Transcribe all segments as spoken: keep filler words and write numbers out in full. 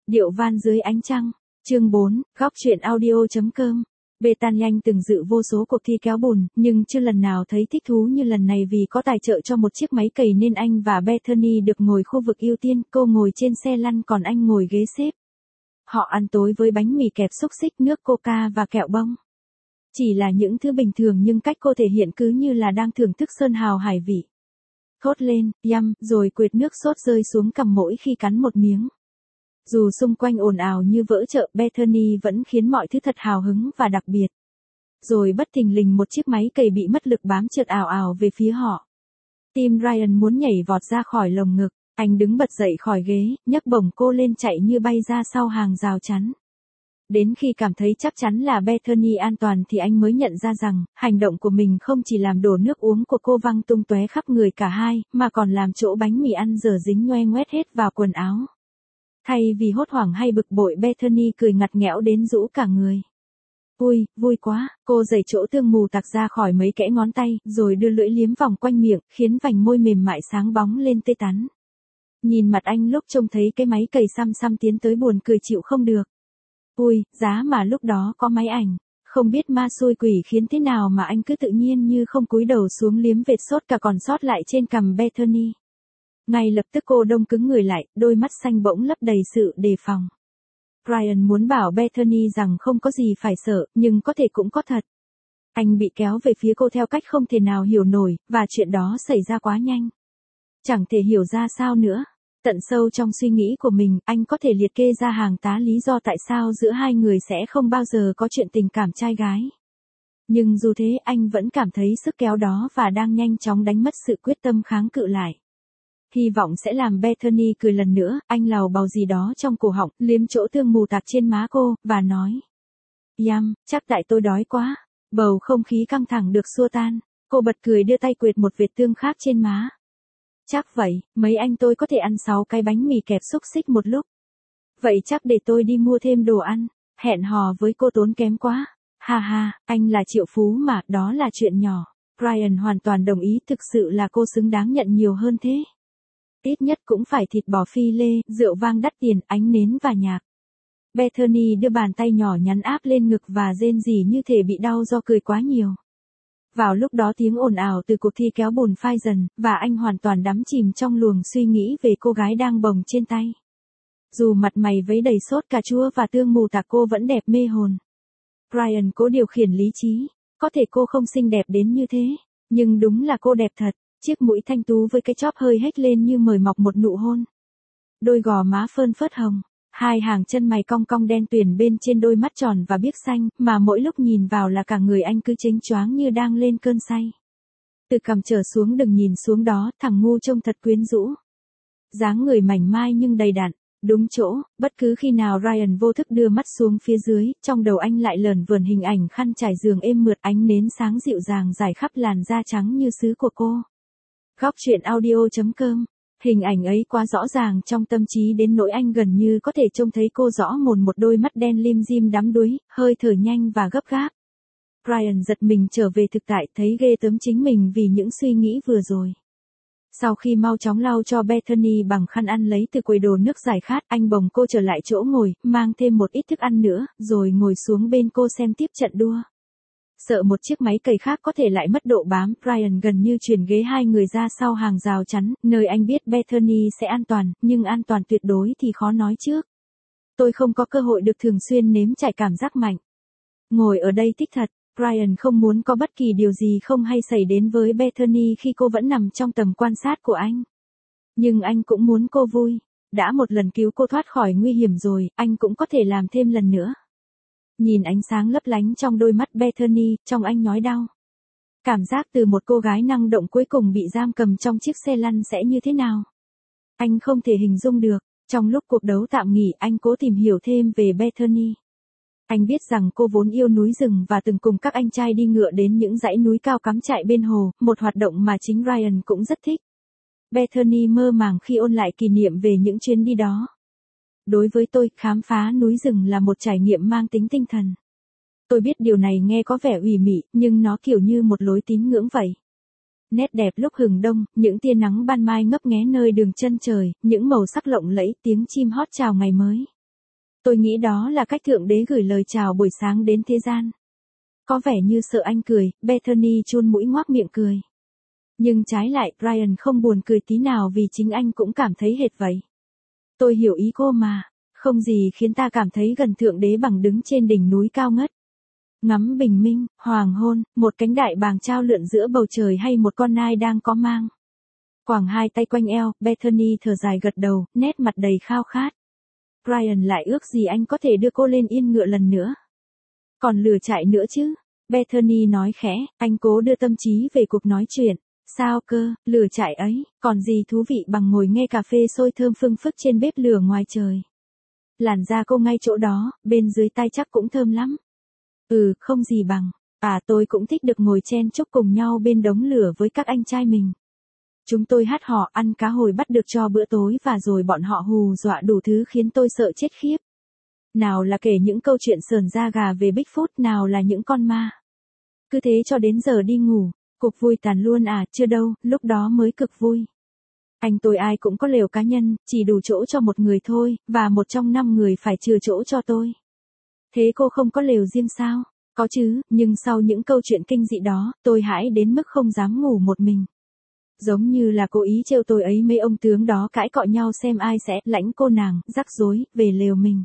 Điệu van dưới ánh trăng. Chương bốn, góc truyện audio.com. Bethany Anh từng dự vô số cuộc thi kéo bùn, nhưng chưa lần nào thấy thích thú như lần này vì có tài trợ cho một chiếc máy cày nên anh và Bethany được ngồi khu vực ưu tiên, cô ngồi trên xe lăn còn anh ngồi ghế xếp. Họ ăn tối với bánh mì kẹp xúc xích, nước coca và kẹo bông. Chỉ là những thứ bình thường nhưng cách cô thể hiện cứ như là đang thưởng thức sơn hào hải vị. Thốt lên, yum, rồi quệt nước sốt rơi xuống cằm mỗi khi cắn một miếng. Dù xung quanh ồn ào như vỡ chợ, Bethany vẫn khiến mọi thứ thật hào hứng và đặc biệt. Rồi bất thình lình một chiếc máy cày bị mất lực bám trượt ào ào về phía họ. Tim Ryan muốn nhảy vọt ra khỏi lồng ngực, anh đứng bật dậy khỏi ghế, nhấc bổng cô lên chạy như bay ra sau hàng rào chắn. Đến khi cảm thấy chắc chắn là Bethany an toàn thì anh mới nhận ra rằng, hành động của mình không chỉ làm đổ nước uống của cô văng tung tóe khắp người cả hai, mà còn làm chỗ bánh mì ăn dở dính nhoe ngoét hết vào quần áo. Thay vì hốt hoảng hay bực bội, Bethany cười ngặt nghẽo đến rũ cả người. Vui, vui quá, cô giày chỗ tương mù tặc ra khỏi mấy kẽ ngón tay, rồi đưa lưỡi liếm vòng quanh miệng, khiến vành môi mềm mại sáng bóng lên tê tắn. Nhìn mặt anh lúc trông thấy cái máy cày xăm xăm tiến tới buồn cười chịu không được. Ui, giá mà lúc đó có máy ảnh, không biết ma xui quỷ khiến thế nào mà anh cứ tự nhiên như không cúi đầu xuống liếm vệt sốt cả còn sót lại trên cằm Bethany. Ngay lập tức cô đông cứng người lại, đôi mắt xanh bỗng lấp đầy sự đề phòng. Ryan muốn bảo Bethany rằng không có gì phải sợ, nhưng có thể cũng có thật. Anh bị kéo về phía cô theo cách không thể nào hiểu nổi, và chuyện đó xảy ra quá nhanh. Chẳng thể hiểu ra sao nữa. Tận sâu trong suy nghĩ của mình, anh có thể liệt kê ra hàng tá lý do tại sao giữa hai người sẽ không bao giờ có chuyện tình cảm trai gái. Nhưng dù thế anh vẫn cảm thấy sức kéo đó và đang nhanh chóng đánh mất sự quyết tâm kháng cự lại. Hy vọng sẽ làm Bethany cười lần nữa, anh lào bào gì đó trong cổ họng, liếm chỗ tương mù tạc trên má cô, và nói. Yum, chắc tại tôi đói quá. Bầu không khí căng thẳng được xua tan, cô bật cười đưa tay quệt một vệt tương khác trên má. Chắc vậy, mấy anh tôi có thể ăn sáu cái bánh mì kẹp xúc xích một lúc. Vậy chắc để tôi đi mua thêm đồ ăn, hẹn hò với cô tốn kém quá. Ha ha, anh là triệu phú mà, đó là chuyện nhỏ. Ryan hoàn toàn đồng ý, thực sự là cô xứng đáng nhận nhiều hơn thế. Ít nhất cũng phải thịt bò phi lê, rượu vang đắt tiền, ánh nến và nhạc. Bethany đưa bàn tay nhỏ nhắn áp lên ngực và rên rỉ như thể bị đau do cười quá nhiều. Vào lúc đó tiếng ồn ào từ cuộc thi kéo bùn phai dần, và anh hoàn toàn đắm chìm trong luồng suy nghĩ về cô gái đang bồng trên tay. Dù mặt mày vấy đầy sốt cà chua và tương mù tạc, cô vẫn đẹp mê hồn. Ryan cố điều khiển lý trí, có thể cô không xinh đẹp đến như thế, nhưng đúng là cô đẹp thật, chiếc mũi thanh tú với cái chóp hơi hếch lên như mời mọc một nụ hôn. Đôi gò má phơn phớt hồng, hai hàng chân mày cong cong đen tuyền bên trên đôi mắt tròn và biếc xanh, mà mỗi lúc nhìn vào là cả người anh cứ chếnh choáng như đang lên cơn say. Từ cằm trở xuống đừng nhìn xuống đó, thằng ngu trông thật quyến rũ. Dáng người mảnh mai nhưng đầy đặn, đúng chỗ, bất cứ khi nào Ryan vô thức đưa mắt xuống phía dưới, trong đầu anh lại lởn vởn hình ảnh khăn trải giường êm mượt, ánh nến sáng dịu dàng rải khắp làn da trắng như sứ của cô. Góc truyện audio.com. Hình ảnh ấy quá rõ ràng trong tâm trí đến nỗi anh gần như có thể trông thấy cô rõ mồn, một đôi mắt đen lim dim đắm đuối, hơi thở nhanh và gấp gáp. Ryan giật mình trở về thực tại, thấy ghê tởm chính mình vì những suy nghĩ vừa rồi. Sau khi mau chóng lau cho Bethany bằng khăn ăn lấy từ quầy đồ nước giải khát, anh bồng cô trở lại chỗ ngồi, mang thêm một ít thức ăn nữa, rồi ngồi xuống bên cô xem tiếp trận đua. Sợ một chiếc máy cày khác có thể lại mất độ bám, Ryan gần như chuyển ghế hai người ra sau hàng rào chắn, nơi anh biết Bethany sẽ an toàn, nhưng an toàn tuyệt đối thì khó nói trước. Tôi không có cơ hội được thường xuyên nếm trải cảm giác mạnh. Ngồi ở đây thích thật, Ryan không muốn có bất kỳ điều gì không hay xảy đến với Bethany khi cô vẫn nằm trong tầm quan sát của anh. Nhưng anh cũng muốn cô vui. Đã một lần cứu cô thoát khỏi nguy hiểm rồi, anh cũng có thể làm thêm lần nữa. Nhìn ánh sáng lấp lánh trong đôi mắt Bethany, trong anh nhói đau. Cảm giác từ một cô gái năng động cuối cùng bị giam cầm trong chiếc xe lăn sẽ như thế nào? Anh không thể hình dung được. Trong lúc cuộc đấu tạm nghỉ, anh cố tìm hiểu thêm về Bethany. Anh biết rằng cô vốn yêu núi rừng và từng cùng các anh trai đi ngựa đến những dãy núi cao cắm trại bên hồ, một hoạt động mà chính Ryan cũng rất thích. Bethany mơ màng khi ôn lại kỷ niệm về những chuyến đi đó. Đối với tôi, khám phá núi rừng là một trải nghiệm mang tính tinh thần. Tôi biết điều này nghe có vẻ ủy mị, nhưng nó kiểu như một lối tín ngưỡng vậy. Nét đẹp lúc hừng đông, những tia nắng ban mai ngấp nghé nơi đường chân trời, những màu sắc lộng lẫy, tiếng chim hót chào ngày mới. Tôi nghĩ đó là cách Thượng Đế gửi lời chào buổi sáng đến thế gian. Có vẻ như sợ anh cười, Bethany chun mũi ngoác miệng cười. Nhưng trái lại, Ryan không buồn cười tí nào vì chính anh cũng cảm thấy hệt vậy. Tôi hiểu ý cô mà, không gì khiến ta cảm thấy gần Thượng Đế bằng đứng trên đỉnh núi cao ngất. Ngắm bình minh, hoàng hôn, một cánh đại bàng trao lượn giữa bầu trời hay một con nai đang có mang. Quàng hai tay quanh eo, Bethany thở dài gật đầu, nét mặt đầy khao khát. Ryan lại ước gì anh có thể đưa cô lên yên ngựa lần nữa. Còn lửa chạy nữa chứ? Bethany nói khẽ, anh cố đưa tâm trí về cuộc nói chuyện. Sao cơ, lửa chạy ấy, còn gì thú vị bằng ngồi nghe cà phê sôi thơm phưng phức trên bếp lửa ngoài trời. Làn da cô ngay chỗ đó, bên dưới tay chắc cũng thơm lắm. Ừ, không gì bằng. À tôi cũng thích được ngồi chen chúc cùng nhau bên đống lửa với các anh trai mình. Chúng tôi hát hò, ăn cá hồi bắt được cho bữa tối và rồi bọn họ hù dọa đủ thứ khiến tôi sợ chết khiếp. Nào là kể những câu chuyện sờn da gà về Bigfoot, nào là những con ma. Cứ thế cho đến giờ đi ngủ, cục vui tàn luôn à, chưa đâu, lúc đó mới cực vui. Anh tôi ai cũng có lều cá nhân, chỉ đủ chỗ cho một người thôi, và một trong năm người phải chừa chỗ cho tôi. Thế cô không có lều riêng sao? Có chứ, nhưng sau những câu chuyện kinh dị đó, tôi hãi đến mức không dám ngủ một mình. Giống như là cố ý trêu tôi ấy, mấy ông tướng đó cãi cọ nhau xem ai sẽ lãnh cô nàng, rắc rối, về lều mình.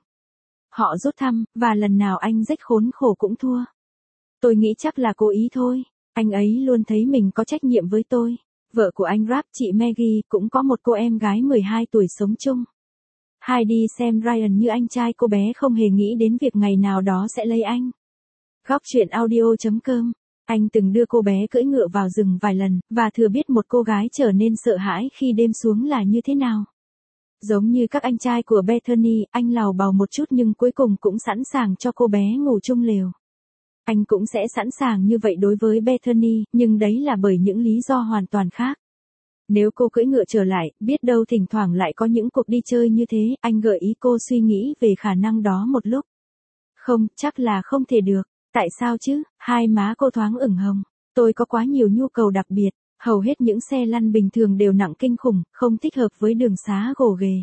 Họ rút thăm, và lần nào anh rách khốn khổ cũng thua. Tôi nghĩ chắc là cố ý thôi, anh ấy luôn thấy mình có trách nhiệm với tôi. Vợ của anh Rap, chị Maggie, cũng có một cô em gái mười hai tuổi sống chung. Hai đi xem Ryan như anh trai cô bé không hề nghĩ đến việc ngày nào đó sẽ lấy anh. Góc truyện audio chấm com. Anh từng đưa cô bé cưỡi ngựa vào rừng vài lần, và thừa biết một cô gái trở nên sợ hãi khi đêm xuống là như thế nào. Giống như các anh trai của Bethany, anh lào bào một chút nhưng cuối cùng cũng sẵn sàng cho cô bé ngủ chung lều. Anh cũng sẽ sẵn sàng như vậy đối với Bethany, nhưng đấy là bởi những lý do hoàn toàn khác. Nếu cô cưỡi ngựa trở lại, biết đâu thỉnh thoảng lại có những cuộc đi chơi như thế, anh gợi ý cô suy nghĩ về khả năng đó một lúc. Không, chắc là không thể được. Tại sao chứ? Hai má cô thoáng ửng hồng. Tôi có quá nhiều nhu cầu đặc biệt. Hầu hết những xe lăn bình thường đều nặng kinh khủng, không thích hợp với đường xá gồ ghề.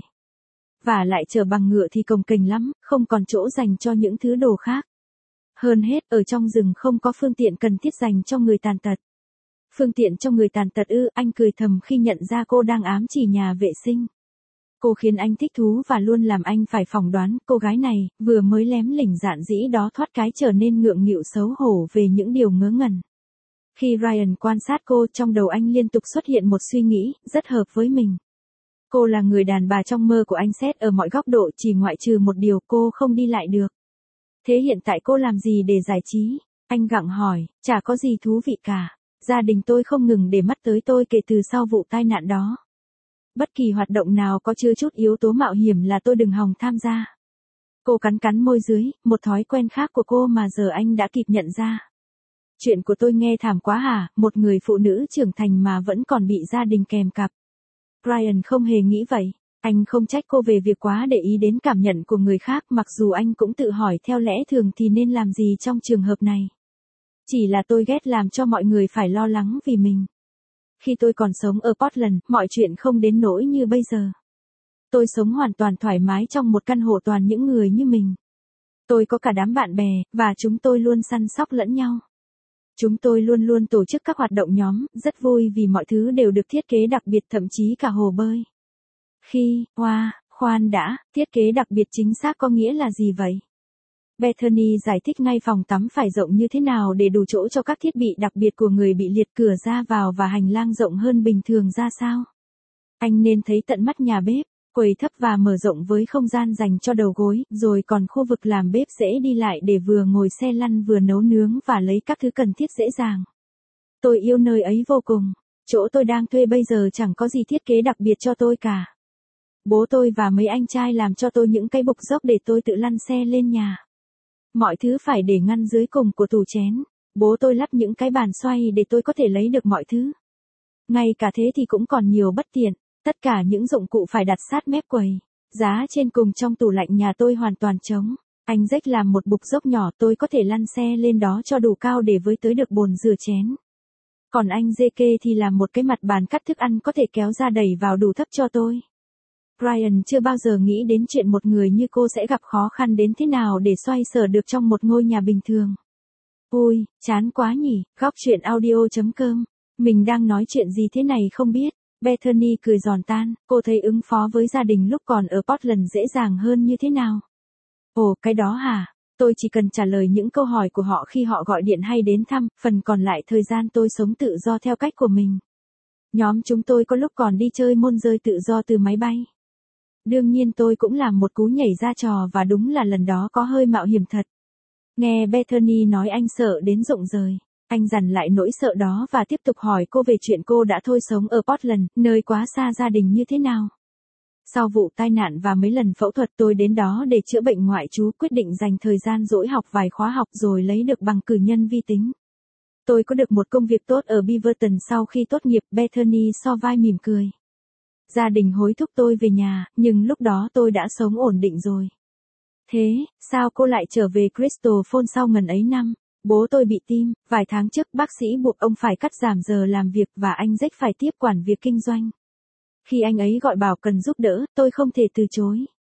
Và lại chở bằng ngựa thì cồng kềnh lắm, không còn chỗ dành cho những thứ đồ khác. Hơn hết, ở trong rừng không có phương tiện cần thiết dành cho người tàn tật. Phương tiện cho người tàn tật ư? Anh cười thầm khi nhận ra cô đang ám chỉ nhà vệ sinh. Cô khiến anh thích thú và luôn làm anh phải phỏng đoán cô gái này, vừa mới lém lỉnh dạn dĩ đó thoát cái trở nên ngượng nghịu xấu hổ về những điều ngớ ngẩn. Khi Ryan quan sát cô, trong đầu anh liên tục xuất hiện một suy nghĩ, rất hợp với mình. Cô là người đàn bà trong mơ của anh xét ở mọi góc độ, chỉ ngoại trừ một điều, cô không đi lại được. Thế hiện tại cô làm gì để giải trí? Anh gặng hỏi, chả có gì thú vị cả. Gia đình tôi không ngừng để mắt tới tôi kể từ sau vụ tai nạn đó. Bất kỳ hoạt động nào có chứa chút yếu tố mạo hiểm là tôi đừng hòng tham gia. Cô cắn cắn môi dưới, một thói quen khác của cô mà giờ anh đã kịp nhận ra. Chuyện của tôi nghe thảm quá hả, một người phụ nữ trưởng thành mà vẫn còn bị gia đình kèm cặp. Ryan không hề nghĩ vậy. Anh không trách cô về việc quá để ý đến cảm nhận của người khác, mặc dù anh cũng tự hỏi theo lẽ thường thì nên làm gì trong trường hợp này. Chỉ là tôi ghét làm cho mọi người phải lo lắng vì mình. Khi tôi còn sống ở Portland, mọi chuyện không đến nỗi như bây giờ. Tôi sống hoàn toàn thoải mái trong một căn hộ toàn những người như mình. Tôi có cả đám bạn bè, và chúng tôi luôn săn sóc lẫn nhau. Chúng tôi luôn luôn tổ chức các hoạt động nhóm, rất vui vì mọi thứ đều được thiết kế đặc biệt, thậm chí cả hồ bơi. Khi, wow, khoan đã, thiết kế đặc biệt chính xác có nghĩa là gì vậy? Bethany giải thích ngay, phòng tắm phải rộng như thế nào để đủ chỗ cho các thiết bị đặc biệt của người bị liệt, cửa ra vào và hành lang rộng hơn bình thường ra sao? Anh nên thấy tận mắt nhà bếp, quầy thấp và mở rộng với không gian dành cho đầu gối, rồi còn khu vực làm bếp dễ đi lại để vừa ngồi xe lăn vừa nấu nướng và lấy các thứ cần thiết dễ dàng. Tôi yêu nơi ấy vô cùng. Chỗ tôi đang thuê bây giờ chẳng có gì thiết kế đặc biệt cho tôi cả. Bố tôi và mấy anh trai làm cho tôi những cái bục dốc để tôi tự lăn xe lên nhà. Mọi thứ phải để ngăn dưới cùng của tủ chén. Bố tôi lắp những cái bàn xoay để tôi có thể lấy được mọi thứ. Ngay cả thế thì cũng còn nhiều bất tiện. Tất cả những dụng cụ phải đặt sát mép quầy. Giá trên cùng trong tủ lạnh nhà tôi hoàn toàn trống. Anh Jack làm một bục dốc nhỏ, tôi có thể lăn xe lên đó cho đủ cao để với tới được bồn rửa chén. Còn anh gi kê thì làm một cái mặt bàn cắt thức ăn có thể kéo ra đẩy vào đủ thấp cho tôi. Ryan chưa bao giờ nghĩ đến chuyện một người như cô sẽ gặp khó khăn đến thế nào để xoay sở được trong một ngôi nhà bình thường. Ôi, chán quá nhỉ, góc chuyện audio chấm com. Mình đang nói chuyện gì thế này không biết. Bethany cười giòn tan, cô thấy ứng phó với gia đình lúc còn ở Portland dễ dàng hơn như thế nào? Ồ, cái đó hả? Tôi chỉ cần trả lời những câu hỏi của họ khi họ gọi điện hay đến thăm, phần còn lại thời gian tôi sống tự do theo cách của mình. Nhóm chúng tôi có lúc còn đi chơi môn rơi tự do từ máy bay. Đương nhiên tôi cũng làm một cú nhảy ra trò và đúng là lần đó có hơi mạo hiểm thật. Nghe Bethany nói anh sợ đến rụng rời. Anh dằn lại nỗi sợ đó và tiếp tục hỏi cô về chuyện cô đã thôi sống ở Portland, nơi quá xa gia đình như thế nào. Sau vụ tai nạn và mấy lần phẫu thuật tôi đến đó để chữa bệnh ngoại trú, quyết định dành thời gian dỗi học vài khóa học rồi lấy được bằng cử nhân vi tính. Tôi có được một công việc tốt ở Beaverton sau khi tốt nghiệp. Bethany so vai mỉm cười. Gia đình hối thúc tôi về nhà, nhưng lúc đó tôi đã sống ổn định rồi. Thế, sao cô lại trở về Crystal Falls sau ngần ấy năm? Bố tôi bị tim, vài tháng trước bác sĩ buộc ông phải cắt giảm giờ làm việc và anh Jack phải tiếp quản việc kinh doanh. Khi anh ấy gọi bảo cần giúp đỡ, tôi không thể từ chối.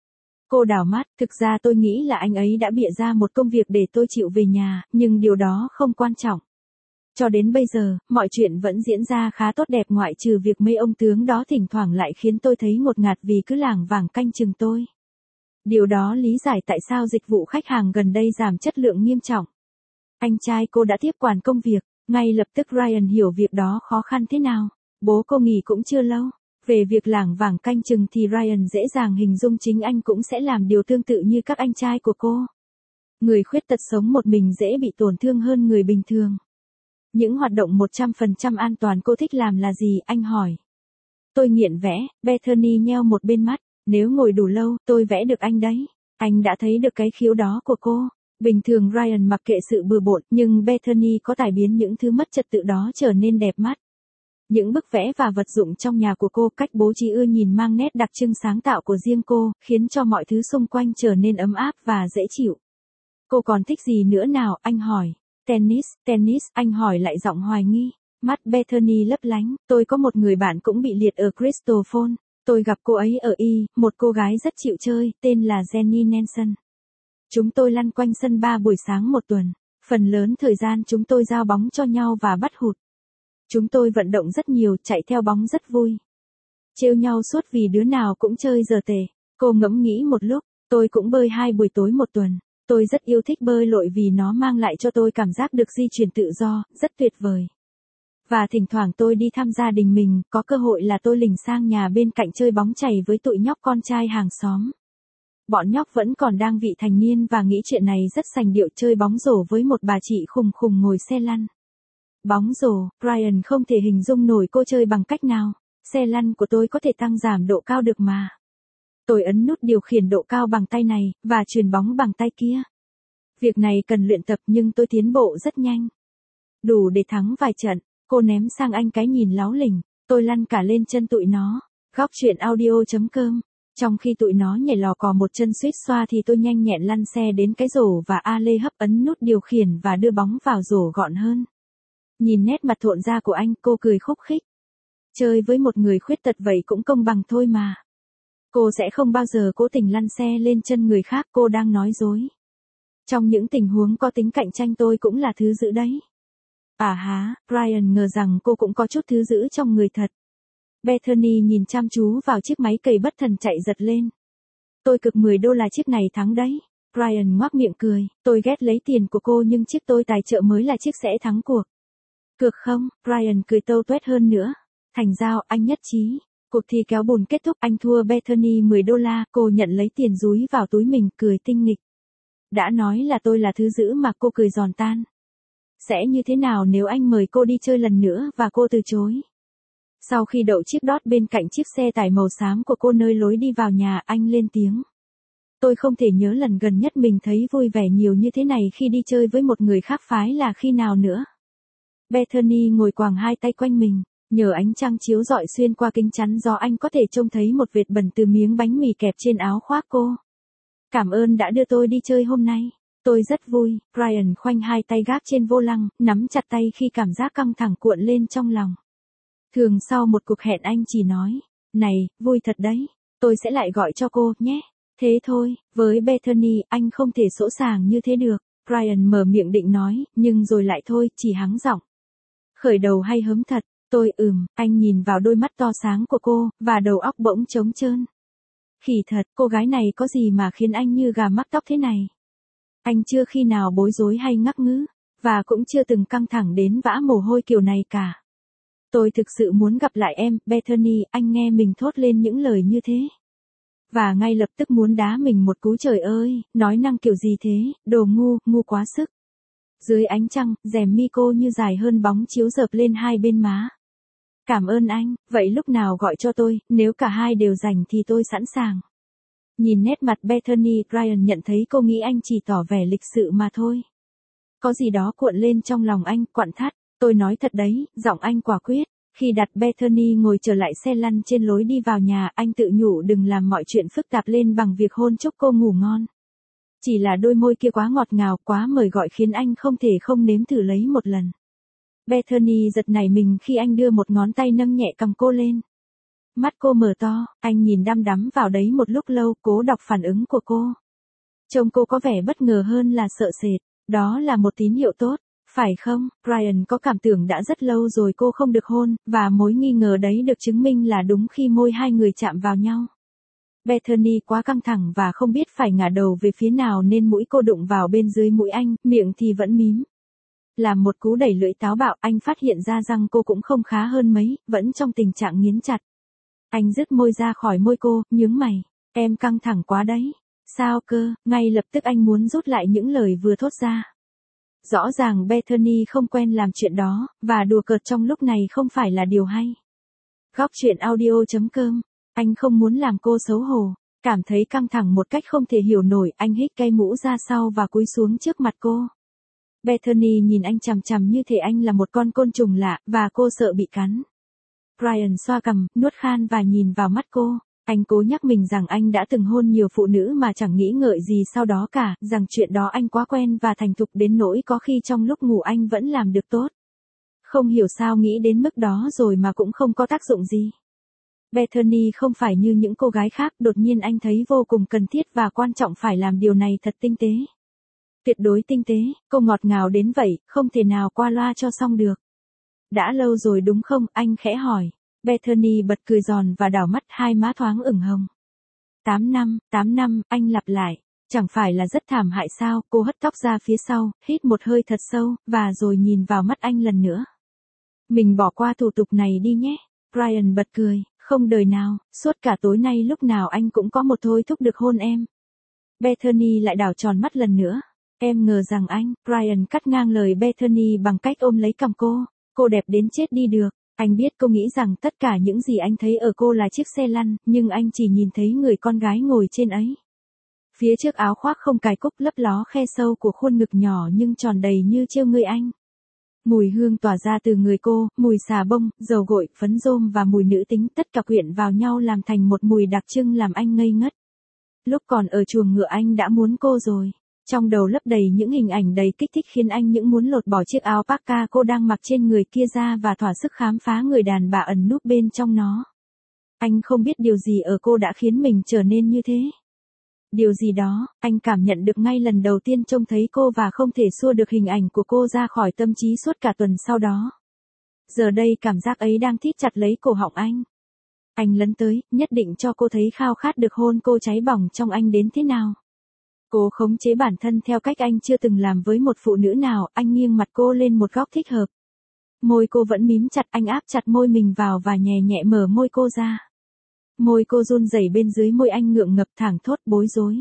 Cô đảo mắt, thực ra tôi nghĩ là anh ấy đã bịa ra một công việc để tôi chịu về nhà, nhưng điều đó không quan trọng. Cho đến bây giờ, mọi chuyện vẫn diễn ra khá tốt đẹp ngoại trừ việc mấy ông tướng đó thỉnh thoảng lại khiến tôi thấy ngột ngạt vì cứ lảng vảng canh chừng tôi. Điều đó lý giải tại sao dịch vụ khách hàng gần đây giảm chất lượng nghiêm trọng. Anh trai cô đã tiếp quản công việc, ngay lập tức Ryan hiểu việc đó khó khăn thế nào. Bố cô nghỉ cũng chưa lâu. Về việc lảng vảng canh chừng thì Ryan dễ dàng hình dung chính anh cũng sẽ làm điều tương tự như các anh trai của cô. Người khuyết tật sống một mình dễ bị tổn thương hơn người bình thường. Những hoạt động một trăm phần trăm an toàn cô thích làm là gì, anh hỏi. Tôi nghiện vẽ. Bethany nheo một bên mắt. Nếu ngồi đủ lâu, tôi vẽ được anh đấy. Anh đã thấy được cái khiếu đó của cô. Bình thường Ryan mặc kệ sự bừa bộn, nhưng Bethany có tài biến những thứ mất trật tự đó trở nên đẹp mắt. Những bức vẽ và vật dụng trong nhà của cô, cách bố trí ưa nhìn mang nét đặc trưng sáng tạo của riêng cô, khiến cho mọi thứ xung quanh trở nên ấm áp và dễ chịu. Cô còn thích gì nữa nào, anh hỏi. Tennis, tennis, anh hỏi lại giọng hoài nghi. Mắt Bethany lấp lánh, tôi có một người bạn cũng bị liệt ở Crystal Falls. Tôi gặp cô ấy ở Y, một cô gái rất chịu chơi, tên là Jenny Nelson. Chúng tôi lăn quanh sân ba buổi sáng một tuần. Phần lớn thời gian chúng tôi giao bóng cho nhau và bắt hụt. Chúng tôi vận động rất nhiều, chạy theo bóng rất vui. Trêu nhau suốt vì đứa nào cũng chơi giờ tệ. Cô ngẫm nghĩ một lúc, tôi cũng bơi hai buổi tối một tuần. Tôi rất yêu thích bơi lội vì nó mang lại cho tôi cảm giác được di chuyển tự do, rất tuyệt vời. Và thỉnh thoảng tôi đi thăm gia đình mình, có cơ hội là tôi lỉnh sang nhà bên cạnh chơi bóng chày với tụi nhóc con trai hàng xóm. Bọn nhóc vẫn còn đang vị thành niên và nghĩ chuyện này rất sành điệu, chơi bóng rổ với một bà chị khùng khùng ngồi xe lăn. Bóng rổ, Ryan không thể hình dung nổi cô chơi bằng cách nào. Xe lăn của tôi có thể tăng giảm độ cao được mà. Tôi ấn nút điều khiển độ cao bằng tay này, và chuyền bóng bằng tay kia. Việc này cần luyện tập nhưng tôi tiến bộ rất nhanh. Đủ để thắng vài trận, cô ném sang anh cái nhìn láu lỉnh, tôi lăn cả lên chân tụi nó. Góc chuyện audio chấm com. Trong khi tụi nó nhảy lò cò một chân suýt xoa thì tôi nhanh nhẹn lăn xe đến cái rổ và a lê hấp ấn nút điều khiển và đưa bóng vào rổ gọn hơn. Nhìn nét mặt thộn ra của anh, cô cười khúc khích. Chơi với một người khuyết tật vậy cũng công bằng thôi mà. Cô sẽ không bao giờ cố tình lăn xe lên chân người khác, cô đang nói dối. Trong những tình huống có tính cạnh tranh tôi cũng là thứ giữ đấy. À há, Ryan ngờ rằng cô cũng có chút thứ giữ trong người thật. Bethany nhìn chăm chú vào chiếc máy cày bất thần chạy giật lên. Tôi cực mười đô la chiếc này thắng đấy. Ryan ngoác miệng cười, tôi ghét lấy tiền của cô nhưng chiếc tôi tài trợ mới là chiếc sẽ thắng cuộc. Cược không? Ryan cười tâu tuét hơn nữa. Thành giao, anh nhất trí. Cuộc thi kéo bùn kết thúc, anh thua Bethany mười đô la, cô nhận lấy tiền dúi vào túi mình, cười tinh nghịch. Đã nói là tôi là thứ giữ mà, cô cười giòn tan. Sẽ như thế nào nếu anh mời cô đi chơi lần nữa và cô từ chối? Sau khi đậu chiếc Dodge bên cạnh chiếc xe tải màu xám của cô nơi lối đi vào nhà, anh lên tiếng. Tôi không thể nhớ lần gần nhất mình thấy vui vẻ nhiều như thế này khi đi chơi với một người khác phái là khi nào nữa. Bethany ngồi quàng hai tay quanh mình, nhờ ánh trăng chiếu rọi xuyên qua kính chắn gió anh có thể trông thấy một vệt bẩn từ miếng bánh mì kẹp trên áo khoác cô. Cảm ơn đã đưa tôi đi chơi hôm nay. Tôi rất vui. Ryan khoanh hai tay gác trên vô lăng, nắm chặt tay khi cảm giác căng thẳng cuộn lên trong lòng. Thường sau một cuộc hẹn anh chỉ nói, này, vui thật đấy. Tôi sẽ lại gọi cho cô, nhé. Thế thôi, với Bethany, anh không thể sỗ sàng như thế được. Brian mở miệng định nói, nhưng rồi lại thôi, chỉ hắng giọng. Khởi đầu hay hớm thật, tôi ừm, anh nhìn vào đôi mắt to sáng của cô, và đầu óc bỗng trống trơn. Khỉ thật, cô gái này có gì mà khiến anh như gà mắc tóc thế này? Anh chưa khi nào bối rối hay ngắc ngứ, và cũng chưa từng căng thẳng đến vã mồ hôi kiểu này cả. Tôi thực sự muốn gặp lại em, Bethany, anh nghe mình thốt lên những lời như thế. Và ngay lập tức muốn đá mình một cú, trời ơi, nói năng kiểu gì thế, đồ ngu, ngu quá sức. Dưới ánh trăng, rèm mi cô như dài hơn bóng chiếu rợp lên hai bên má. Cảm ơn anh, vậy lúc nào gọi cho tôi, nếu cả hai đều rảnh thì tôi sẵn sàng. Nhìn nét mặt Bethany, Brian nhận thấy cô nghĩ anh chỉ tỏ vẻ lịch sự mà thôi. Có gì đó cuộn lên trong lòng anh, quặn thắt, tôi nói thật đấy, giọng anh quả quyết. Khi đặt Bethany ngồi trở lại xe lăn trên lối đi vào nhà, anh tự nhủ đừng làm mọi chuyện phức tạp lên bằng việc hôn chúc cô ngủ ngon. Chỉ là đôi môi kia quá ngọt ngào, quá mời gọi khiến anh không thể không nếm thử lấy một lần. Bethany giật nảy mình khi anh đưa một ngón tay nâng nhẹ cằm cô lên. Mắt cô mở to, anh nhìn đăm đắm vào đấy một lúc lâu, cố đọc phản ứng của cô. Trông cô có vẻ bất ngờ hơn là sợ sệt, đó là một tín hiệu tốt, phải không? Brian có cảm tưởng đã rất lâu rồi cô không được hôn, và mối nghi ngờ đấy được chứng minh là đúng khi môi hai người chạm vào nhau. Bethany quá căng thẳng và không biết phải ngả đầu về phía nào nên mũi cô đụng vào bên dưới mũi anh, miệng thì vẫn mím. Làm một cú đẩy lưỡi táo bạo, anh phát hiện ra răng cô cũng không khá hơn mấy, vẫn trong tình trạng nghiến chặt. Anh rứt môi ra khỏi môi cô, nhướng mày. Em căng thẳng quá đấy. Sao cơ? Ngay lập tức anh muốn rút lại những lời vừa thốt ra. Rõ ràng Bethany không quen làm chuyện đó, và đùa cợt trong lúc này không phải là điều hay. Góc truyện audio chấm com. Anh không muốn làm cô xấu hổ. Cảm thấy căng thẳng một cách không thể hiểu nổi, anh hít cây mũ ra sau và cúi xuống trước mặt cô. Bethany nhìn anh chằm chằm như thể anh là một con côn trùng lạ, và cô sợ bị cắn. Brian xoa cằm, nuốt khan và nhìn vào mắt cô. Anh cố nhắc mình rằng anh đã từng hôn nhiều phụ nữ mà chẳng nghĩ ngợi gì sau đó cả, rằng chuyện đó anh quá quen và thành thục đến nỗi có khi trong lúc ngủ anh vẫn làm được tốt. Không hiểu sao nghĩ đến mức đó rồi mà cũng không có tác dụng gì. Bethany không phải như những cô gái khác, đột nhiên anh thấy vô cùng cần thiết và quan trọng phải làm điều này thật tinh tế. Tuyệt đối tinh tế, cô ngọt ngào đến vậy, không thể nào qua loa cho xong được. Đã lâu rồi đúng không, anh khẽ hỏi. Bethany bật cười giòn và đảo mắt, hai má thoáng ửng hồng. Tám năm, tám năm, anh lặp lại. Chẳng phải là rất thảm hại sao? Cô hất tóc ra phía sau, hít một hơi thật sâu, và rồi nhìn vào mắt anh lần nữa. Mình bỏ qua thủ tục này đi nhé. Brian bật cười, không đời nào, suốt cả tối nay lúc nào anh cũng có một thôi thúc được hôn em. Bethany lại đảo tròn mắt lần nữa. Em ngờ rằng anh, Brian cắt ngang lời Bethany bằng cách ôm lấy cằm cô. Cô đẹp đến chết đi được. Anh biết cô nghĩ rằng tất cả những gì anh thấy ở cô là chiếc xe lăn, nhưng anh chỉ nhìn thấy người con gái ngồi trên ấy. Phía trước áo khoác không cài cúc, lấp ló khe sâu của khuôn ngực nhỏ nhưng tròn đầy như trêu ngươi anh. Mùi hương tỏa ra từ người cô, mùi xà bông, dầu gội, phấn rôm và mùi nữ tính, tất cả quyện vào nhau làm thành một mùi đặc trưng làm anh ngây ngất. Lúc còn ở chuồng ngựa anh đã muốn cô rồi. Trong đầu lấp đầy những hình ảnh đầy kích thích khiến anh những muốn lột bỏ chiếc áo parka cô đang mặc trên người kia ra và thỏa sức khám phá người đàn bà ẩn núp bên trong nó. Anh không biết điều gì ở cô đã khiến mình trở nên như thế. Điều gì đó, anh cảm nhận được ngay lần đầu tiên trông thấy cô và không thể xua được hình ảnh của cô ra khỏi tâm trí suốt cả tuần sau đó. Giờ đây cảm giác ấy đang thít chặt lấy cổ họng anh. Anh lấn tới, nhất định cho cô thấy khao khát được hôn cô cháy bỏng trong anh đến thế nào. Cô khống chế bản thân theo cách anh chưa từng làm với một phụ nữ nào, anh nghiêng mặt cô lên một góc thích hợp. Môi cô vẫn mím chặt, anh áp chặt môi mình vào và nhẹ nhẹ mở môi cô ra. Môi cô run rẩy bên dưới môi anh, ngượng ngập thẳng thốt bối rối.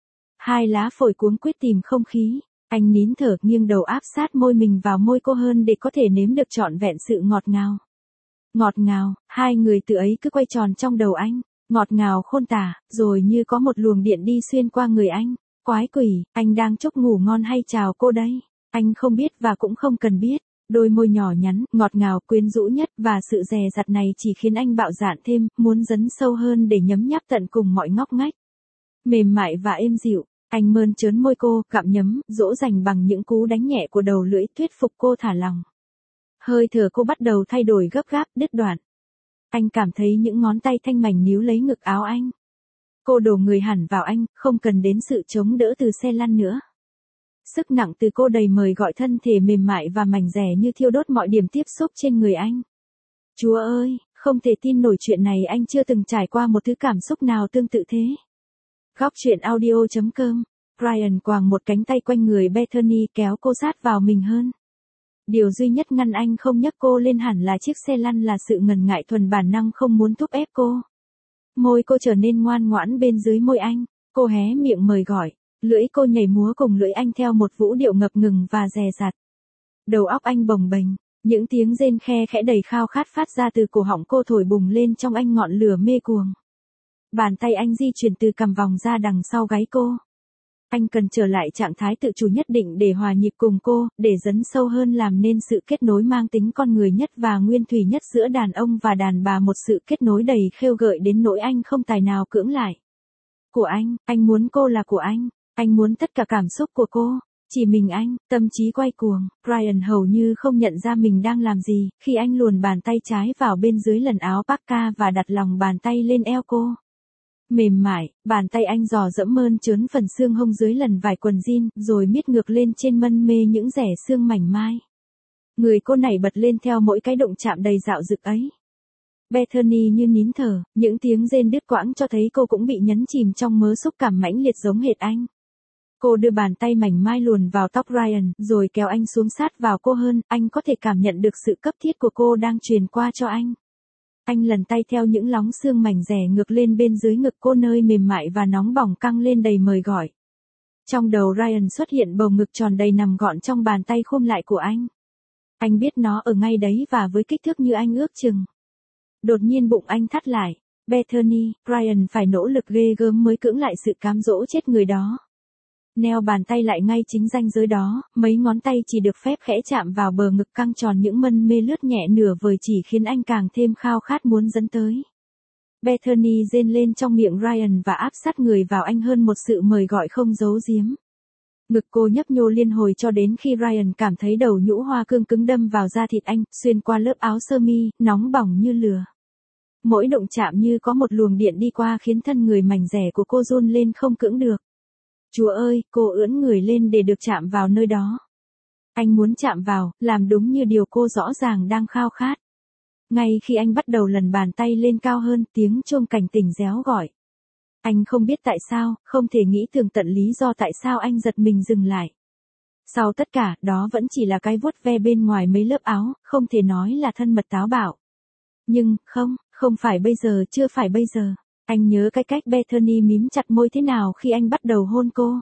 Hai lá phổi cuống quýt tìm không khí, anh nín thở nghiêng đầu áp sát môi mình vào môi cô hơn để có thể nếm được trọn vẹn sự ngọt ngào. Ngọt ngào, hai người tự ấy cứ quay tròn trong đầu anh, ngọt ngào khôn tả, rồi như có một luồng điện đi xuyên qua người anh. Quái quỷ, anh đang chúc ngủ ngon hay chào cô đây? Anh không biết và cũng không cần biết. Đôi môi nhỏ nhắn, ngọt ngào, quyến rũ nhất và sự dè dặt này chỉ khiến anh bạo dạn thêm, muốn dấn sâu hơn để nhấm nháp tận cùng mọi ngóc ngách. Mềm mại và êm dịu, anh mơn trớn môi cô, gặm nhấm, dỗ dành bằng những cú đánh nhẹ của đầu lưỡi, thuyết phục cô thả lòng. Hơi thở cô bắt đầu thay đổi gấp gáp, đứt đoạn. Anh cảm thấy những ngón tay thanh mảnh níu lấy ngực áo anh. Cô đổ người hẳn vào anh, không cần đến sự chống đỡ từ xe lăn nữa. Sức nặng từ cô đầy mời gọi thân thể mềm mại và mảnh dẻ như thiêu đốt mọi điểm tiếp xúc trên người anh. Chúa ơi, không thể tin nổi chuyện này, anh chưa từng trải qua một thứ cảm xúc nào tương tự thế. Góc truyện audio chấm com. Ryan quàng một cánh tay quanh người Bethany kéo cô sát vào mình hơn. Điều duy nhất ngăn anh không nhấc cô lên hẳn là chiếc xe lăn, là sự ngần ngại thuần bản năng không muốn thúc ép cô. Môi cô trở nên ngoan ngoãn bên dưới môi anh, cô hé miệng mời gọi, lưỡi cô nhảy múa cùng lưỡi anh theo một vũ điệu ngập ngừng và dè dặt. Đầu óc anh bồng bềnh, những tiếng rên khe khẽ đầy khao khát phát ra từ cổ họng cô thổi bùng lên trong anh ngọn lửa mê cuồng. Bàn tay anh di chuyển từ cằm vòng ra đằng sau gáy cô. Anh cần trở lại trạng thái tự chủ nhất định để hòa nhịp cùng cô, để dấn sâu hơn làm nên sự kết nối mang tính con người nhất và nguyên thủy nhất giữa đàn ông và đàn bà, một sự kết nối đầy khêu gợi đến nỗi anh không tài nào cưỡng lại. Của anh, anh muốn cô là của anh, anh muốn tất cả cảm xúc của cô, chỉ mình anh, tâm trí quay cuồng. Ryan hầu như không nhận ra mình đang làm gì, khi anh luồn bàn tay trái vào bên dưới lần áo parka và đặt lòng bàn tay lên eo cô. Mềm mại, bàn tay anh dò dẫm mơn trớn phần xương hông dưới lần vải quần jean, rồi miết ngược lên trên mân mê những rẻ xương mảnh mai. Người cô nảy bật lên theo mỗi cái động chạm đầy dạo dực ấy. Bethany như nín thở, những tiếng rên đứt quãng cho thấy cô cũng bị nhấn chìm trong mớ xúc cảm mãnh liệt giống hệt anh. Cô đưa bàn tay mảnh mai luồn vào tóc Ryan, rồi kéo anh xuống sát vào cô hơn, anh có thể cảm nhận được sự cấp thiết của cô đang truyền qua cho anh. Anh lần tay theo những lóng xương mảnh dẻ ngược lên bên dưới ngực cô, nơi mềm mại và nóng bỏng căng lên đầy mời gọi. Trong đầu Ryan xuất hiện bầu ngực tròn đầy nằm gọn trong bàn tay khum lại của anh. Anh biết nó ở ngay đấy và với kích thước như anh ước chừng. Đột nhiên bụng anh thắt lại. Bethany, Ryan phải nỗ lực ghê gớm mới cưỡng lại sự cám dỗ chết người đó. Neo bàn tay lại ngay chính ranh giới đó, mấy ngón tay chỉ được phép khẽ chạm vào bờ ngực căng tròn, những mân mê lướt nhẹ nửa vời chỉ khiến anh càng thêm khao khát muốn dấn tới. Bethany rên lên trong miệng Ryan và áp sát người vào anh hơn một sự mời gọi không giấu giếm. Ngực cô nhấp nhô liên hồi cho đến khi Ryan cảm thấy đầu nhũ hoa cương cứng đâm vào da thịt anh, xuyên qua lớp áo sơ mi, nóng bỏng như lửa. Mỗi động chạm như có một luồng điện đi qua khiến thân người mảnh dẻ của cô run lên không cưỡng được. Chúa ơi, cô ưỡn người lên để được chạm vào nơi đó. Anh muốn chạm vào, làm đúng như điều cô rõ ràng đang khao khát. Ngay khi anh bắt đầu lần bàn tay lên cao hơn, tiếng chuông cảnh tỉnh réo gọi. Anh không biết tại sao, không thể nghĩ tường tận lý do tại sao anh giật mình dừng lại. Sau tất cả, đó vẫn chỉ là cái vuốt ve bên ngoài mấy lớp áo, không thể nói là thân mật táo bạo. Nhưng, không, không phải bây giờ, chưa phải bây giờ. Anh nhớ cái cách Bethany mím chặt môi thế nào khi anh bắt đầu hôn cô.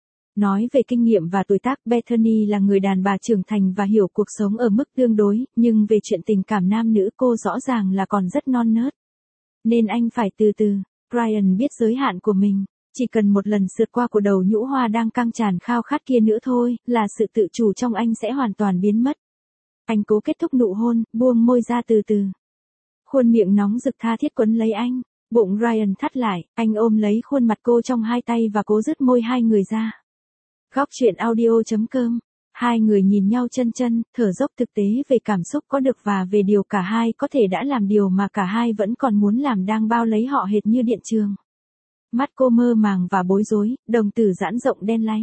Nói về kinh nghiệm và tuổi tác, Bethany là người đàn bà trưởng thành và hiểu cuộc sống ở mức tương đối, nhưng về chuyện tình cảm nam nữ cô rõ ràng là còn rất non nớt. Nên anh phải từ từ. Ryan biết giới hạn của mình, chỉ cần một lần sượt qua của đầu nhũ hoa đang căng tràn khao khát kia nữa thôi, là sự tự chủ trong anh sẽ hoàn toàn biến mất. Anh cố kết thúc nụ hôn, buông môi ra từ từ. Khuôn miệng nóng rực tha thiết quấn lấy anh. Bụng Ryan thắt lại, anh ôm lấy khuôn mặt cô trong hai tay và cố dứt môi hai người ra. Góc truyện audio chấm com. Hai người nhìn nhau chân chân, thở dốc thực tế về cảm xúc có được và về điều cả hai có thể đã làm, điều mà cả hai vẫn còn muốn làm đang bao lấy họ hệt như điện trường. Mắt cô mơ màng và bối rối, đồng tử giãn rộng đen láy.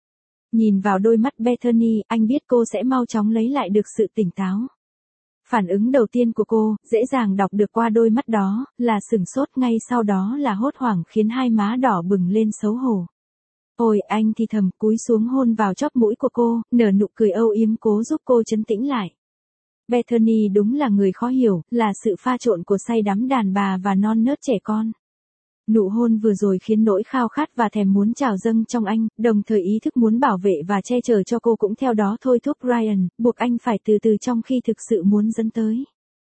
Nhìn vào đôi mắt Bethany, anh biết cô sẽ mau chóng lấy lại được sự tỉnh táo. Phản ứng đầu tiên của cô, dễ dàng đọc được qua đôi mắt đó, là sửng sốt, ngay sau đó là hốt hoảng khiến hai má đỏ bừng lên xấu hổ. Ôi, anh thì thầm cúi xuống hôn vào chóp mũi của cô, nở nụ cười âu yếm cố giúp cô trấn tĩnh lại. Bethany đúng là người khó hiểu, là sự pha trộn của say đắm đàn bà và non nớt trẻ con. Nụ hôn vừa rồi khiến nỗi khao khát và thèm muốn trào dâng trong anh, đồng thời ý thức muốn bảo vệ và che chở cho cô cũng theo đó thôi thúc Ryan, buộc anh phải từ từ trong khi thực sự muốn dẫn tới.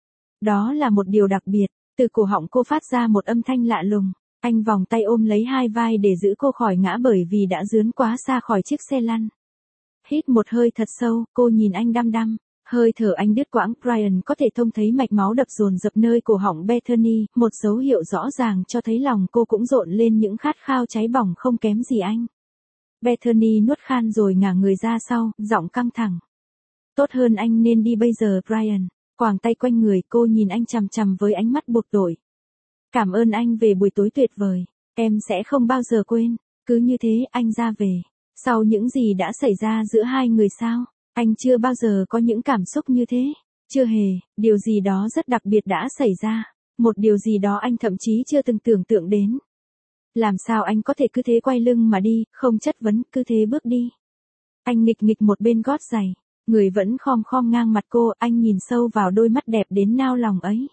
Đó là một điều đặc biệt, từ cổ họng cô phát ra một âm thanh lạ lùng, anh vòng tay ôm lấy hai vai để giữ cô khỏi ngã bởi vì đã dướn quá xa khỏi chiếc xe lăn. Hít một hơi thật sâu, cô nhìn anh đăm đăm. Hơi thở anh đứt quãng, Ryan có thể trông thấy mạch máu đập dồn dập nơi cổ họng Bethany, một dấu hiệu rõ ràng cho thấy lòng cô cũng rộn lên những khát khao cháy bỏng không kém gì anh. Bethany nuốt khan rồi ngả người ra sau, giọng căng thẳng. Tốt hơn anh nên đi bây giờ, Ryan. Quàng tay quanh người, cô nhìn anh chằm chằm với ánh mắt buộc tội. Cảm ơn anh về buổi tối tuyệt vời. Em sẽ không bao giờ quên. Cứ như thế anh ra về. Sau những gì đã xảy ra giữa hai người sao? Anh chưa bao giờ có những cảm xúc như thế. Chưa hề, điều gì đó rất đặc biệt đã xảy ra. Một điều gì đó anh thậm chí chưa từng tưởng tượng đến. Làm sao anh có thể cứ thế quay lưng mà đi, không chất vấn, cứ thế bước đi. Anh nghịch nghịch một bên gót giày. Người vẫn khom khom ngang mặt cô, anh nhìn sâu vào đôi mắt đẹp đến nao lòng ấy.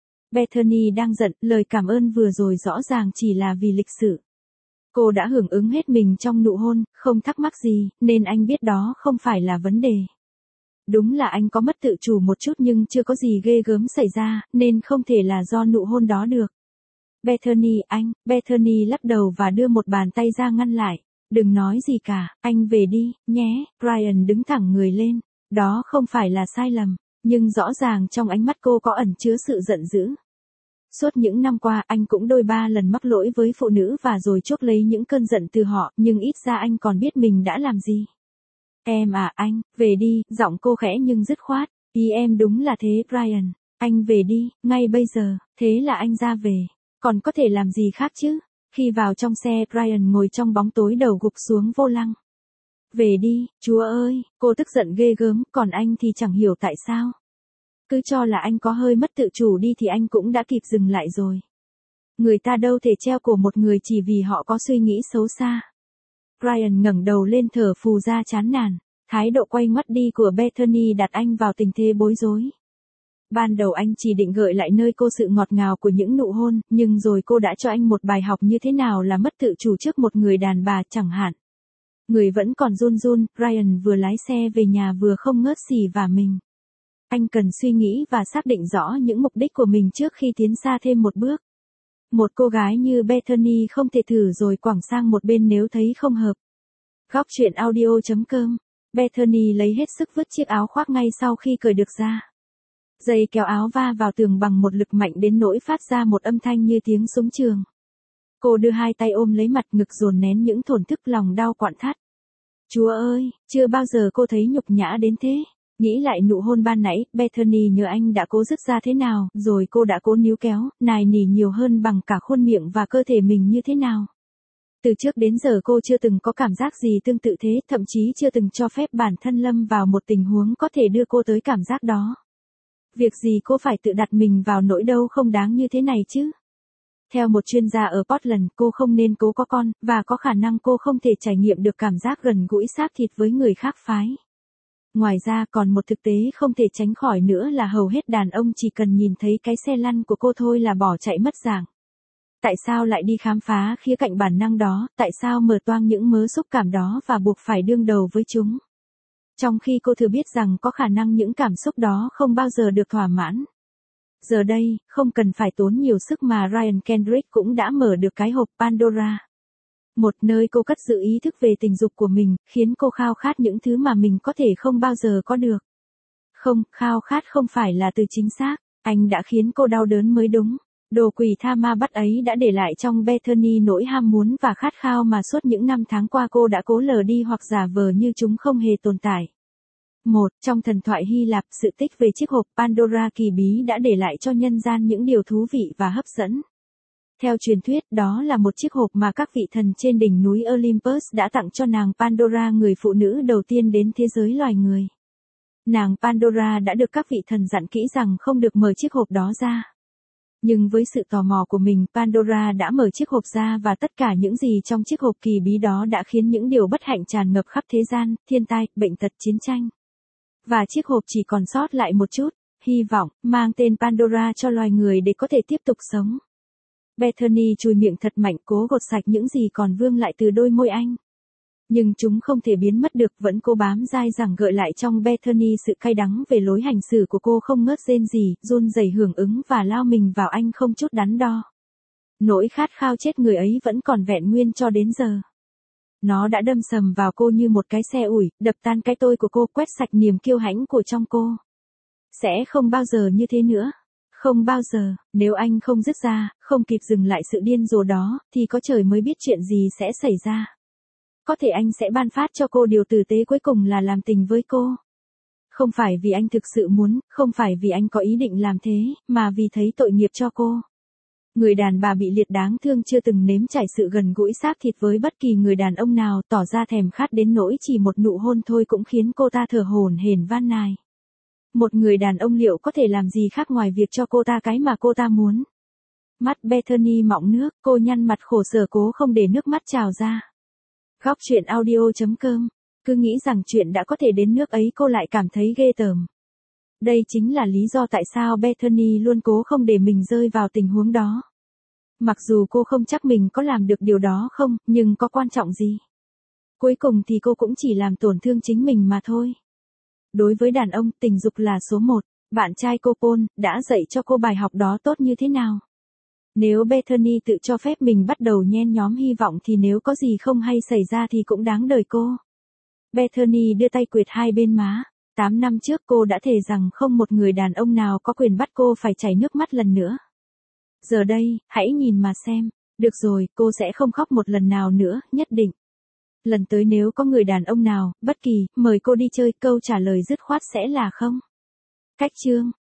Bethany đang giận, lời cảm ơn vừa rồi rõ ràng chỉ là vì lịch sự. Cô đã hưởng ứng hết mình trong nụ hôn, không thắc mắc gì, nên anh biết đó không phải là vấn đề. Đúng là anh có mất tự chủ một chút nhưng chưa có gì ghê gớm xảy ra, nên không thể là do nụ hôn đó được. Bethany, anh, Bethany lắc đầu và đưa một bàn tay ra ngăn lại. Đừng nói gì cả, anh về đi, nhé. Brian đứng thẳng người lên. Đó không phải là sai lầm, nhưng rõ ràng trong ánh mắt cô có ẩn chứa sự giận dữ. Suốt những năm qua anh cũng đôi ba lần mắc lỗi với phụ nữ và rồi chuốc lấy những cơn giận từ họ, nhưng ít ra anh còn biết mình đã làm gì. Em à anh, về đi, giọng cô khẽ nhưng dứt khoát. Ý em đúng là thế Brian, anh về đi, ngay bây giờ, thế là anh ra về. Còn có thể làm gì khác chứ? Khi vào trong xe, Brian ngồi trong bóng tối đầu gục xuống vô lăng. Về đi, Chúa ơi, cô tức giận ghê gớm, còn anh thì chẳng hiểu tại sao. Cứ cho là anh có hơi mất tự chủ đi thì anh cũng đã kịp dừng lại rồi. Người ta đâu thể treo cổ một người chỉ vì họ có suy nghĩ xấu xa. Brian ngẩng đầu lên thở phù ra chán nản. Thái độ quay ngoắt đi của Bethany đặt anh vào tình thế bối rối. Ban đầu anh chỉ định gợi lại nơi cô sự ngọt ngào của những nụ hôn, nhưng rồi cô đã cho anh một bài học như thế nào là mất tự chủ trước một người đàn bà chẳng hạn. Người vẫn còn run run, Brian vừa lái xe về nhà vừa không ngớt xì vả mình. Anh cần suy nghĩ và xác định rõ những mục đích của mình trước khi tiến xa thêm một bước. Một cô gái như Bethany không thể thử rồi quẳng sang một bên nếu thấy không hợp. Góc truyện audio chấm com. Bethany lấy hết sức vứt chiếc áo khoác ngay sau khi cởi được ra. Dây kéo áo va vào tường bằng một lực mạnh đến nỗi phát ra một âm thanh như tiếng súng trường. Cô đưa hai tay ôm lấy mặt, ngực dồn nén những thổn thức, lòng đau quặn thắt. Chúa ơi, chưa bao giờ cô thấy nhục nhã đến thế. Nghĩ lại nụ hôn ban nãy, Bethany nhớ anh đã cố dứt ra thế nào, rồi cô đã cố níu kéo, nài nỉ nhiều hơn bằng cả khuôn miệng và cơ thể mình như thế nào. Từ trước đến giờ cô chưa từng có cảm giác gì tương tự thế, thậm chí chưa từng cho phép bản thân lâm vào một tình huống có thể đưa cô tới cảm giác đó. Việc gì cô phải tự đặt mình vào nỗi đau không đáng như thế này chứ? Theo một chuyên gia ở Portland, cô không nên cố có con, và có khả năng cô không thể trải nghiệm được cảm giác gần gũi xác thịt với người khác phái. Ngoài ra còn một thực tế không thể tránh khỏi nữa là hầu hết đàn ông chỉ cần nhìn thấy cái xe lăn của cô thôi là bỏ chạy mất dạng. Tại sao lại đi khám phá khía cạnh bản năng đó, tại sao mở toang những mớ xúc cảm đó và buộc phải đương đầu với chúng? Trong khi cô thừa biết rằng có khả năng những cảm xúc đó không bao giờ được thỏa mãn. Giờ đây, không cần phải tốn nhiều sức mà Ryan Kendrick cũng đã mở được cái hộp Pandora. Một nơi cô cất giữ ý thức về tình dục của mình, khiến cô khao khát những thứ mà mình có thể không bao giờ có được. Không, khao khát không phải là từ chính xác, anh đã khiến cô đau đớn mới đúng. Đồ quỷ tha ma bắt ấy đã để lại trong Bethany nỗi ham muốn và khát khao mà suốt những năm tháng qua cô đã cố lờ đi hoặc giả vờ như chúng không hề tồn tại. Một, trong thần thoại Hy Lạp, sự tích về chiếc hộp Pandora kỳ bí đã để lại cho nhân gian những điều thú vị và hấp dẫn. Theo truyền thuyết, đó là một chiếc hộp mà các vị thần trên đỉnh núi Olympus đã tặng cho nàng Pandora, người phụ nữ đầu tiên đến thế giới loài người. Nàng Pandora đã được các vị thần dặn kỹ rằng không được mở chiếc hộp đó ra. Nhưng với sự tò mò của mình, Pandora đã mở chiếc hộp ra và tất cả những gì trong chiếc hộp kỳ bí đó đã khiến những điều bất hạnh tràn ngập khắp thế gian, thiên tai, bệnh tật, chiến tranh. Và chiếc hộp chỉ còn sót lại một chút, hy vọng, mang tên Pandora cho loài người để có thể tiếp tục sống. Bethany chùi miệng thật mạnh, cố gột sạch những gì còn vương lại từ đôi môi anh. Nhưng chúng không thể biến mất được, vẫn cố bám dai dẳng gợi lại trong Bethany sự cay đắng về lối hành xử của cô, không ngớt rên rỉ, run rẩy hưởng ứng và lao mình vào anh không chút đắn đo. Nỗi khát khao chết người ấy vẫn còn vẹn nguyên cho đến giờ. Nó đã đâm sầm vào cô như một cái xe ủi, đập tan cái tôi của cô, quét sạch niềm kiêu hãnh của trong cô. Sẽ không bao giờ như thế nữa. Không bao giờ, nếu anh không dứt ra, không kịp dừng lại sự điên rồ đó, thì có trời mới biết chuyện gì sẽ xảy ra. Có thể anh sẽ ban phát cho cô điều tử tế cuối cùng là làm tình với cô. Không phải vì anh thực sự muốn, không phải vì anh có ý định làm thế, mà vì thấy tội nghiệp cho cô. Người đàn bà bị liệt đáng thương chưa từng nếm trải sự gần gũi xác thịt với bất kỳ người đàn ông nào, tỏ ra thèm khát đến nỗi chỉ một nụ hôn thôi cũng khiến cô ta thở hổn hển van nài. Một người đàn ông liệu có thể làm gì khác ngoài việc cho cô ta cái mà cô ta muốn? Mắt Bethany mọng nước, cô nhăn mặt khổ sở cố không để nước mắt trào ra. Góc truyện audio chấm com. Cứ nghĩ rằng chuyện đã có thể đến nước ấy cô lại cảm thấy ghê tởm. Đây chính là lý do tại sao Bethany luôn cố không để mình rơi vào tình huống đó. Mặc dù cô không chắc mình có làm được điều đó không, nhưng có quan trọng gì. Cuối cùng thì cô cũng chỉ làm tổn thương chính mình mà thôi. Đối với đàn ông, tình dục là số một. Bạn trai cô Paul đã dạy cho cô bài học đó tốt như thế nào? Nếu Bethany tự cho phép mình bắt đầu nhen nhóm hy vọng thì nếu có gì không hay xảy ra thì cũng đáng đời cô. Bethany đưa tay quệt hai bên má. Tám năm trước cô đã thề rằng không một người đàn ông nào có quyền bắt cô phải chảy nước mắt lần nữa. Giờ đây, hãy nhìn mà xem. Được rồi, cô sẽ không khóc một lần nào nữa, nhất định. Lần tới nếu có người đàn ông nào, bất kỳ, mời cô đi chơi, câu trả lời dứt khoát sẽ là không. Cách chương